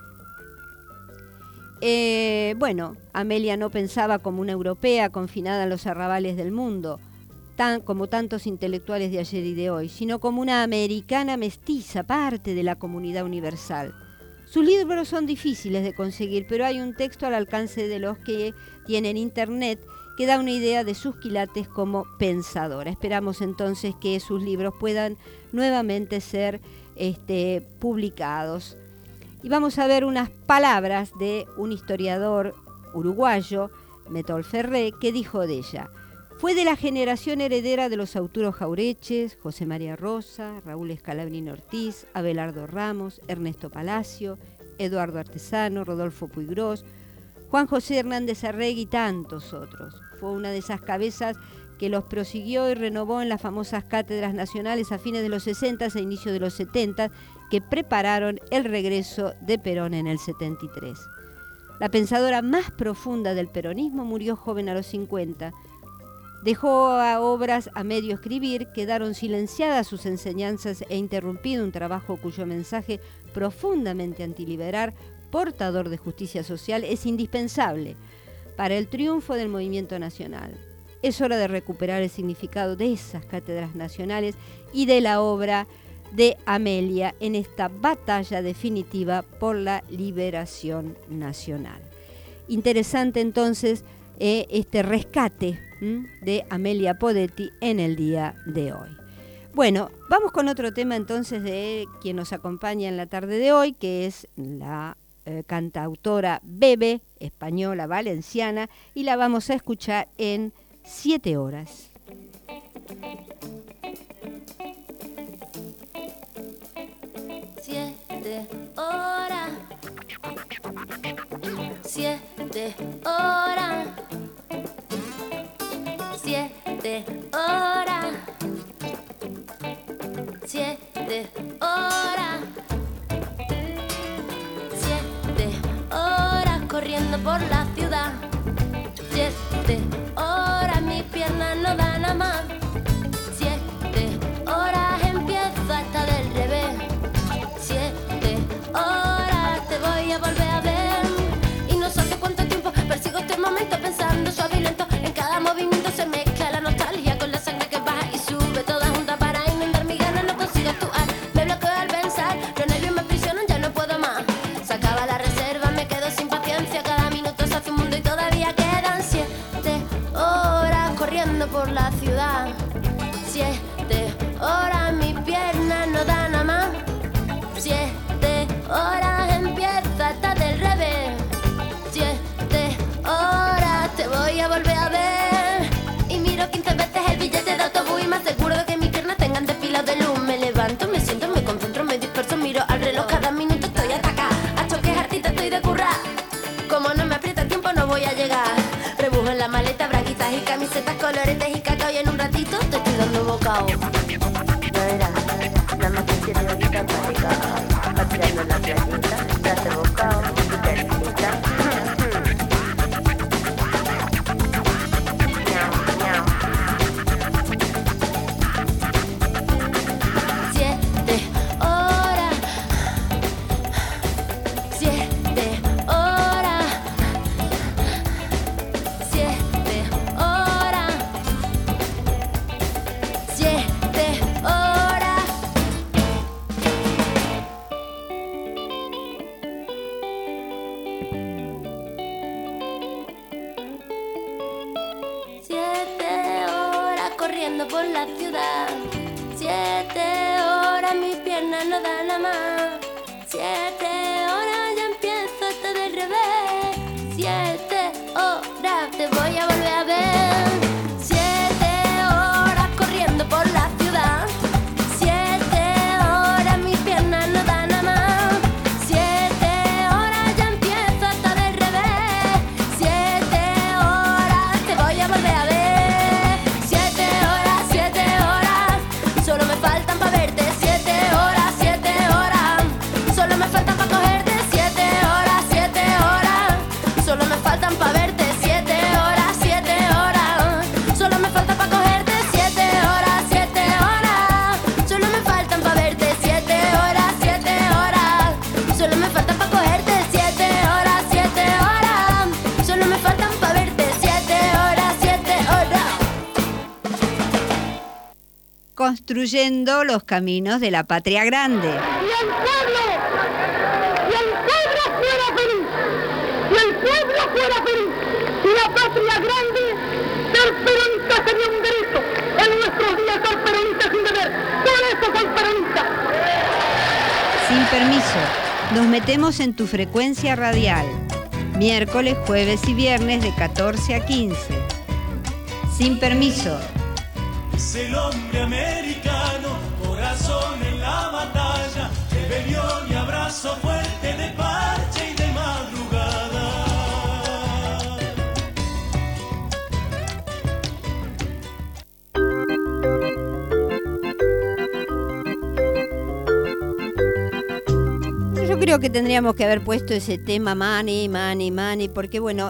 Eh, bueno, Amelia no pensaba como una europea confinada en los arrabales del mundo, tan, como tantos intelectuales de ayer y de hoy, sino como una americana mestiza, parte de la comunidad universal. Sus libros son difíciles de conseguir, pero hay un texto al alcance de los que tienen internet que da una idea de sus quilates como pensadora. Esperamos entonces que sus libros puedan nuevamente ser este, publicados. Y vamos a ver unas palabras de un historiador uruguayo, Metol Ferré, que dijo de ella: fue de la generación heredera de los Arturo Jaureches, José María Rosa, Raúl Escalabrini Ortiz, Abelardo Ramos, Ernesto Palacio, Eduardo Artesano, Rodolfo Puigros, Juan José Hernández Arregui y tantos otros. Fue una de esas cabezas que los prosiguió y renovó en las famosas cátedras nacionales a fines de los sesenta e inicios de los setenta, que prepararon el regreso de Perón en el setenta y tres. La pensadora más profunda del peronismo murió joven a los cincuenta. Dejó a obras a medio escribir, quedaron silenciadas sus enseñanzas e interrumpido un trabajo cuyo mensaje profundamente antiliberal, portador de justicia social, es indispensable para el triunfo del movimiento nacional. Es hora de recuperar el significado de esas cátedras nacionales y de la obra de Amelia en esta batalla definitiva por la liberación nacional. Interesante entonces eh, este rescate ¿m? de Amelia Podetti en el día de hoy. Bueno, vamos con otro tema entonces de quien nos acompaña en la tarde de hoy, que es la eh, cantautora Bebe, española, valenciana, y la vamos a escuchar en Siete horas. Siete horas. Siete horas. Siete horas. Siete horas. Siete horas corriendo por la ciudad. Siete horas, mis piernas no dan a más. Siete horas empieza hasta del revés. Siete horas te voy a volver a ver. Y no sé hace cuánto tiempo persigo este momento pensando suave y lento. En cada movimiento se mezcla la nostalgia con la sangre que baja y sube toda junta para inundar mi ganas. No consigo actuar, me bloqueo al pensar. Los nervios me aprisionan, ya no puedo más. Se acaba la reserva, me quedo sin paciencia. Cada minuto se hace un mundo y todavía quedan siete horas corriendo por la ciudad. Siete horas, mis piernas no dan a más. Siete horas empieza hasta del revés. Siete horas te voy a volver a ver. Y miro quince veces el billete de autobús y me aseguro de que mis piernas tengan desfilados de luz. Me levanto, me siento, me concentro, me disperso, miro al reloj. Cada minuto estoy atacada, a choques artista estoy de currar. Como no me aprieta el tiempo no voy a llegar. Rebujo en la maleta, braguitas y camisetas, coloretes y cacao y en un ratito te playita, date bocado, tu carecita. Miau, miau. Siete horas, siete horas, siete horas, siete horas. Siete horas corriendo por la ciudad. Siete horas mis piernas no dan a más. Siete horas ya empiezo esto del revés. Siete horas te voy a volver a ver. Siete horas corriendo por la ciudad. Siete horas mis piernas no dan a más. Siete horas ya empiezo esto del revés. Siete horas te voy a volver a ver. Siete horas, siete horas, solo me faltan pa' verte. Siete horas, siete horas, solo me faltan pa' cogerte. Siete horas, siete horas, solo me faltan pa' verte. Siete horas, siete horas, solo me faltan pa' cogerte. Siete horas, siete horas, solo me faltan pa' verte. Siete horas, siete horas, solo me faltan pa' cogerte. Siete horas, siete horas, solo me faltan pa' verte. Siete horas, siete horas. Construyendo los caminos de la patria grande. Y el pueblo, y el pueblo fuera feliz, y el pueblo fuera feliz, y la patria grande, ser peronista sería un derecho. En nuestros días ser peronista sin deber, por eso soy peronista. Sin permiso, nos metemos en tu frecuencia radial. Miércoles, jueves y viernes de catorce a quince. Sin permiso. Es el hombre americano, corazón en la batalla, rebelión y abrazo fuerte de parche y de madrugada. Yo creo que tendríamos que haber puesto ese tema money, money, money, porque bueno,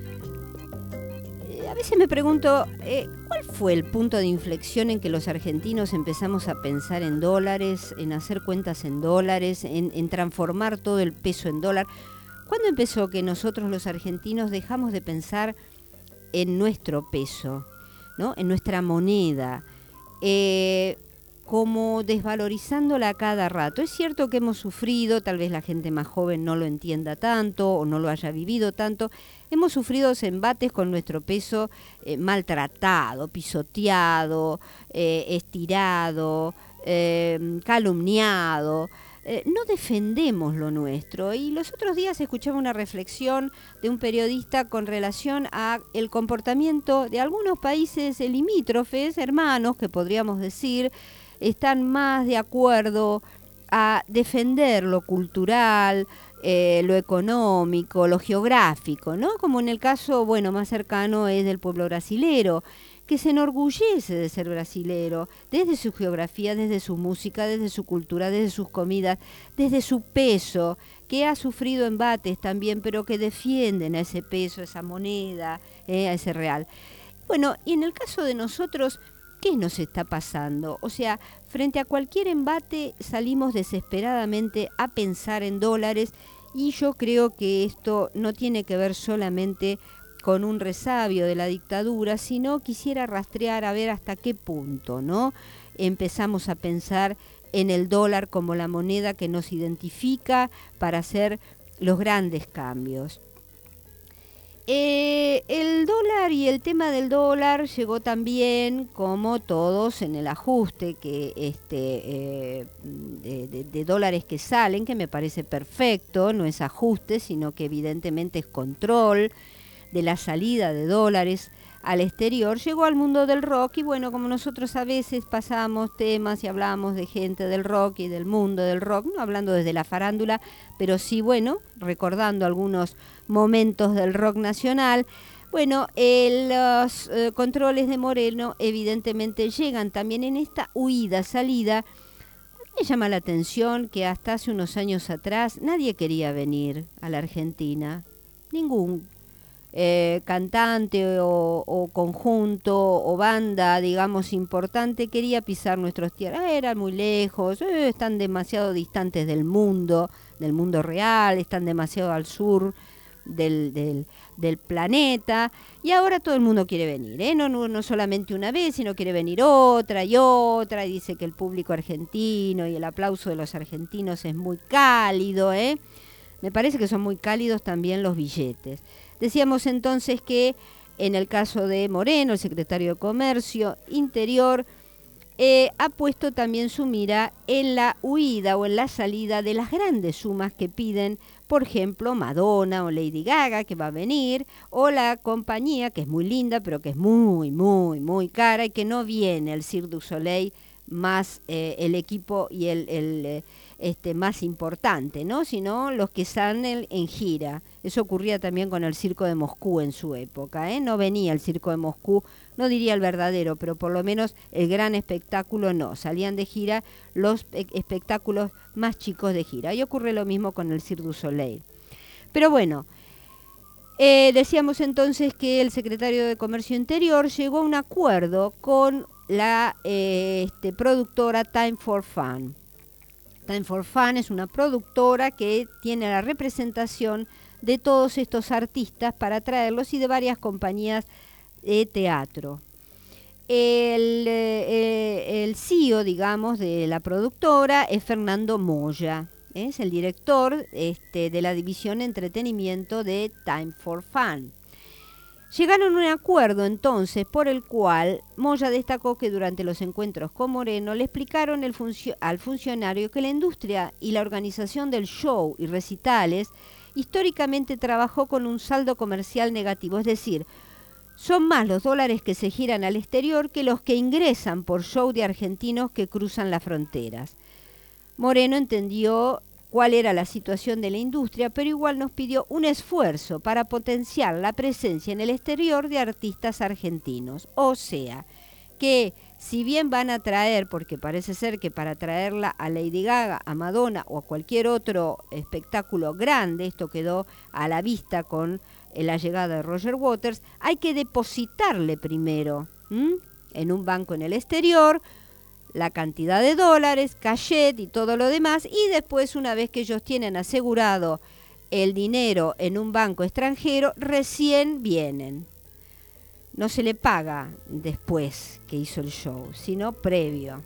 a veces me pregunto, eh, ¿cuál fue el punto de inflexión en que los argentinos empezamos a pensar en dólares, en hacer cuentas en dólares, en, en transformar todo el peso en dólar? ¿Cuándo empezó que nosotros los argentinos dejamos de pensar en nuestro peso, ¿no? En nuestra moneda, eh, como desvalorizándola a cada rato? Es cierto que hemos sufrido, tal vez la gente más joven no lo entienda tanto o no lo haya vivido tanto, hemos sufrido embates con nuestro peso eh, maltratado, pisoteado, eh, estirado, eh, calumniado. Eh, no defendemos lo nuestro. Y los otros días escuchaba una reflexión de un periodista con relación a el comportamiento de algunos países limítrofes, hermanos, que podríamos decir, están más de acuerdo a defender lo cultural, eh, lo económico, lo geográfico, ¿no? Como en el caso, bueno, más cercano es del pueblo brasilero, que se enorgullece de ser brasilero, desde su geografía, desde su música, desde su cultura, desde sus comidas, desde su peso, que ha sufrido embates también, pero que defienden a ese peso, a esa moneda, eh, a ese real. Bueno, y en el caso de nosotros, ¿qué nos está pasando? O sea, frente a cualquier embate salimos desesperadamente a pensar en dólares, y yo creo que esto no tiene que ver solamente con un resabio de la dictadura, sino quisiera rastrear a ver hasta qué punto, ¿no? Empezamos a pensar en el dólar como la moneda que nos identifica para hacer los grandes cambios. Eh, el dólar y el tema del dólar llegó también, como todos, en el ajuste que este eh, de, de, de dólares que salen, que me parece perfecto, no es ajuste, sino que evidentemente es control de la salida de dólares al exterior. Llegó al mundo del rock y bueno, como nosotros a veces pasamos temas y hablamos de gente del rock y del mundo del rock, no hablando desde la farándula, pero sí, bueno, recordando algunos momentos del rock nacional. Bueno, eh, los eh, controles de Moreno evidentemente llegan también en esta huida, salida, me llama la atención que hasta hace unos años atrás nadie quería venir a la Argentina, ningún eh, cantante o, o conjunto o banda, digamos, importante quería pisar nuestros tierras. Ah, eran muy lejos, eh, están demasiado distantes del mundo, del mundo real, están demasiado al sur del, del, del planeta, y ahora todo el mundo quiere venir, ¿eh? no, no, no solamente una vez, sino quiere venir otra y otra, y dice que el público argentino y el aplauso de los argentinos es muy cálido, ¿eh? Me parece que son muy cálidos también los billetes. Decíamos entonces que en el caso de Moreno, el secretario de Comercio Interior, eh, ha puesto también su mira en la huida o en la salida de las grandes sumas que piden, por ejemplo, Madonna o Lady Gaga, que va a venir, o la compañía, que es muy linda, pero que es muy, muy, muy cara y que no viene el Cirque du Soleil más eh, el equipo y el, el eh, este, más importante, ¿no? Sino los que están en, en gira. Eso ocurría también con el Circo de Moscú en su época, ¿eh? No venía el Circo de Moscú, no diría el verdadero, pero por lo menos el gran espectáculo no. Salían de gira los espectáculos más chicos de gira. Y ocurre lo mismo con el Cirque du Soleil. Pero bueno, eh, decíamos entonces que el secretario de Comercio Interior llegó a un acuerdo con la eh, este, productora Time for Fun. Time for Fun es una productora que tiene la representación de todos estos artistas para traerlos y de varias compañías de teatro. El, eh, el C E O, digamos, de la productora es Fernando Moya, ¿eh? Es el director este, de la división entretenimiento de Time for Fun. Llegaron a un acuerdo entonces por el cual Moya destacó que durante los encuentros con Moreno le explicaron el funcio- al funcionario que la industria y la organización del show y recitales históricamente trabajó con un saldo comercial negativo, es decir, son más los dólares que se giran al exterior que los que ingresan por show de argentinos que cruzan las fronteras. Moreno entendió cuál era la situación de la industria, pero igual nos pidió un esfuerzo para potenciar la presencia en el exterior de artistas argentinos. O sea, que si bien van a traer, porque parece ser que para traerla a Lady Gaga, a Madonna o a cualquier otro espectáculo grande, esto quedó a la vista con la llegada de Roger Waters, hay que depositarle primero ¿m? en un banco en el exterior la cantidad de dólares, cachet y todo lo demás, y después, una vez que ellos tienen asegurado el dinero en un banco extranjero, recién vienen. No se le paga después que hizo el show, sino previo.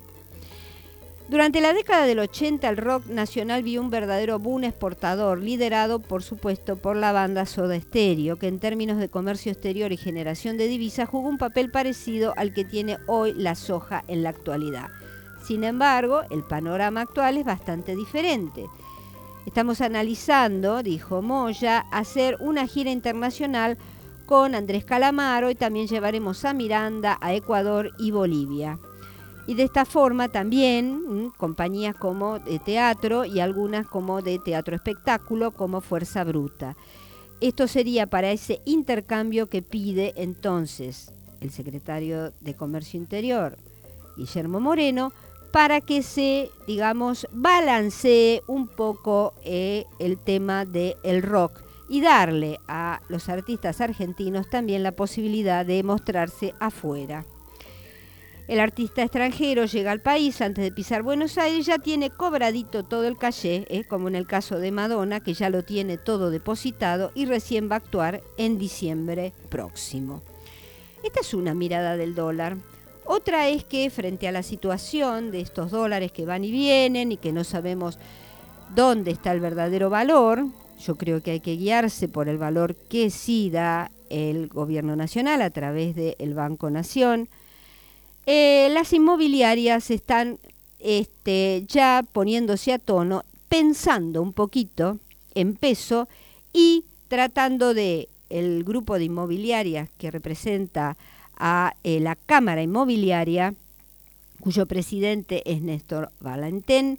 Durante la década del ochenta, el rock nacional vio un verdadero boom exportador, liderado, por supuesto, por la banda Soda Stereo, que en términos de comercio exterior y generación de divisas jugó un papel parecido al que tiene hoy la soja en la actualidad. Sin embargo, el panorama actual es bastante diferente. Estamos analizando, dijo Moya, hacer una gira internacional con Andrés Calamaro y también llevaremos a Miranda, a Ecuador y Bolivia. Y de esta forma también mmm, compañías como de teatro y algunas como de teatro espectáculo como Fuerza Bruta. Esto sería para ese intercambio que pide entonces el secretario de Comercio Interior, Guillermo Moreno, para que se, digamos, balancee un poco eh, el tema del rock y darle a los artistas argentinos también la posibilidad de mostrarse afuera. El artista extranjero llega al país antes de pisar Buenos Aires, ya tiene cobradito todo el caché, ¿eh? como en el caso de Madonna, que ya lo tiene todo depositado y recién va a actuar en diciembre próximo. Esta es una mirada del dólar. Otra es que frente a la situación de estos dólares que van y vienen y que no sabemos dónde está el verdadero valor, yo creo que hay que guiarse por el valor que sí da el gobierno nacional a través del Banco Nación. Eh, las inmobiliarias están este, ya poniéndose a tono, pensando un poquito en peso y tratando de, el grupo de inmobiliarias que representa a eh, la Cámara Inmobiliaria, cuyo presidente es Néstor Valentín,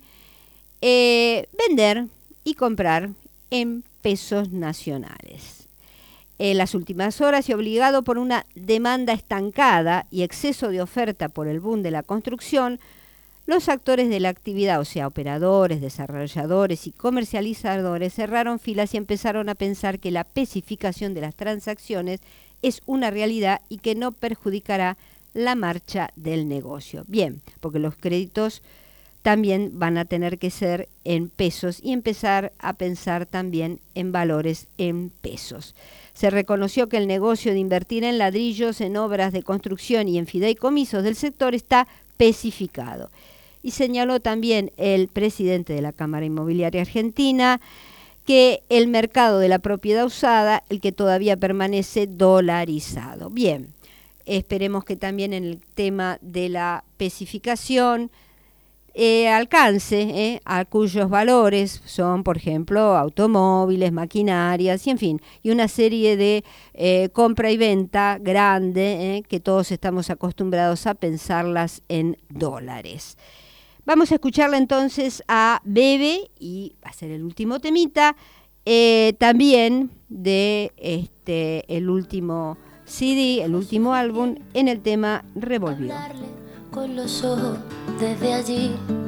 eh, vender y comprar en pesos nacionales. En las últimas horas y obligado por una demanda estancada y exceso de oferta por el boom de la construcción, Los actores de la actividad, o sea, operadores, desarrolladores y comercializadores, cerraron filas y empezaron a pensar que la especificación de las transacciones es una realidad y que no perjudicará la marcha del negocio. Bien, porque los créditos también van a tener que ser en pesos y empezar a pensar también en valores en pesos. Se reconoció que el negocio de invertir en ladrillos, en obras de construcción y en fideicomisos del sector está especificado. Y señaló también el presidente de la Cámara Inmobiliaria Argentina que el mercado de la propiedad usada, el que todavía permanece dolarizado. Bien, esperemos que también en el tema de la especificación eh, alcance eh, a cuyos valores son, por ejemplo, automóviles, maquinarias y en fin, y una serie de eh, compra y venta grande eh, que todos estamos acostumbrados a pensarlas en dólares. Vamos a escucharla entonces a Bebe y va a ser el último temita, eh, también de este el último C D, el último álbum, en el tema Revolvió. Con los ojos desde allí,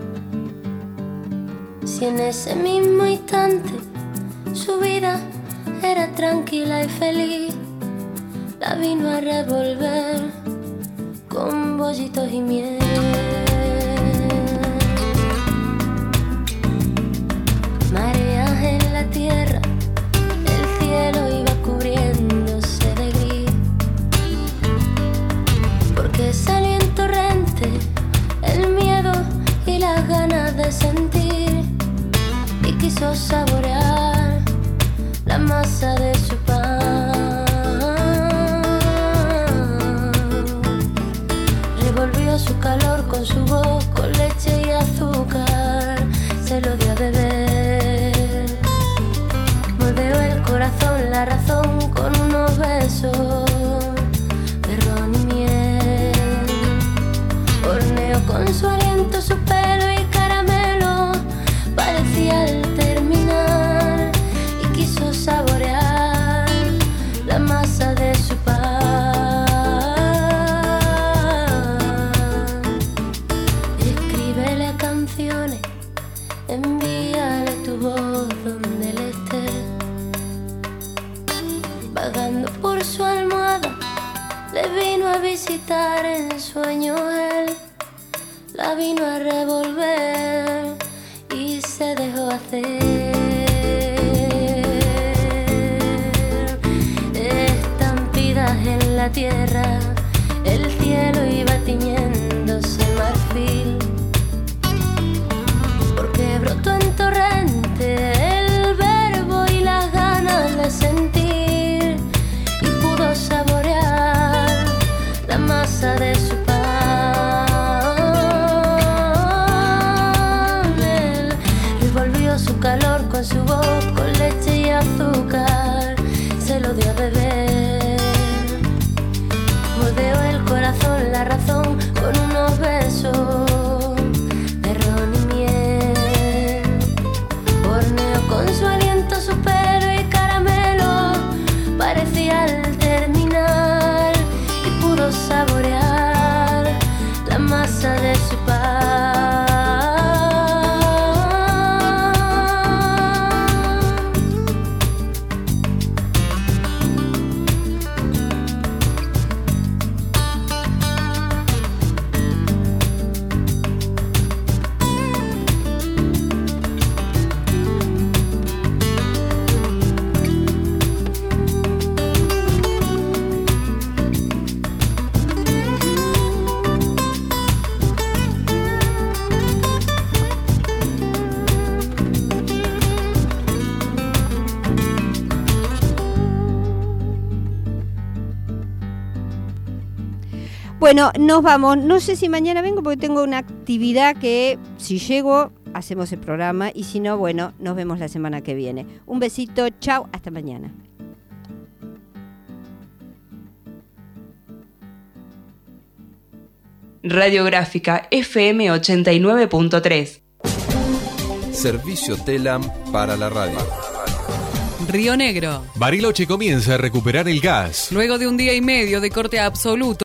si en ese mismo instante su vida era tranquila y feliz, la vino a revolver con bollitos y miel. Mareas en la tierra, el cielo iba cubriéndose de gris, porque salió en torrente el miedo y las ganas de sentir, y quiso saborear la masa de su pan. Revolvió su calor con su voz, con leche y azúcar, se lo dio a beber. Moldeó el corazón, la razón con unos besos de ron y miel. Horneó con su aliento su pelo y caramelo, parecía al terminar, y quiso saborear la masa de su pan. Escríbele canciones, envíale tu voz donde él esté, vagando por su almohada, le vino a visitar en sueños él, la vino a revolver y se dejó hacer. Estampidas en la tierra, el cielo iba tiñéndose marfil, porque brotó en torrente el verbo y las ganas de sentir, y pudo saborear la masa de su pan. Él revolvió su calor con su voz, con leche y azúcar, se lo dio a beber. Moldeó el corazón, la razón con unos besos de ron y miel. Horneó con su aliento su pelo y caramelo, parecía al terminar, y pudo saborear la masa de su pan. Bueno, nos vamos. No sé si mañana vengo porque tengo una actividad que si llego hacemos el programa y si no, bueno, nos vemos la semana que viene. Un besito, chao, hasta mañana. Radiográfica F M ochenta y nueve punto tres. Servicio Telam para la radio. Río Negro. Bariloche comienza a recuperar el gas. Luego de un día y medio de corte absoluto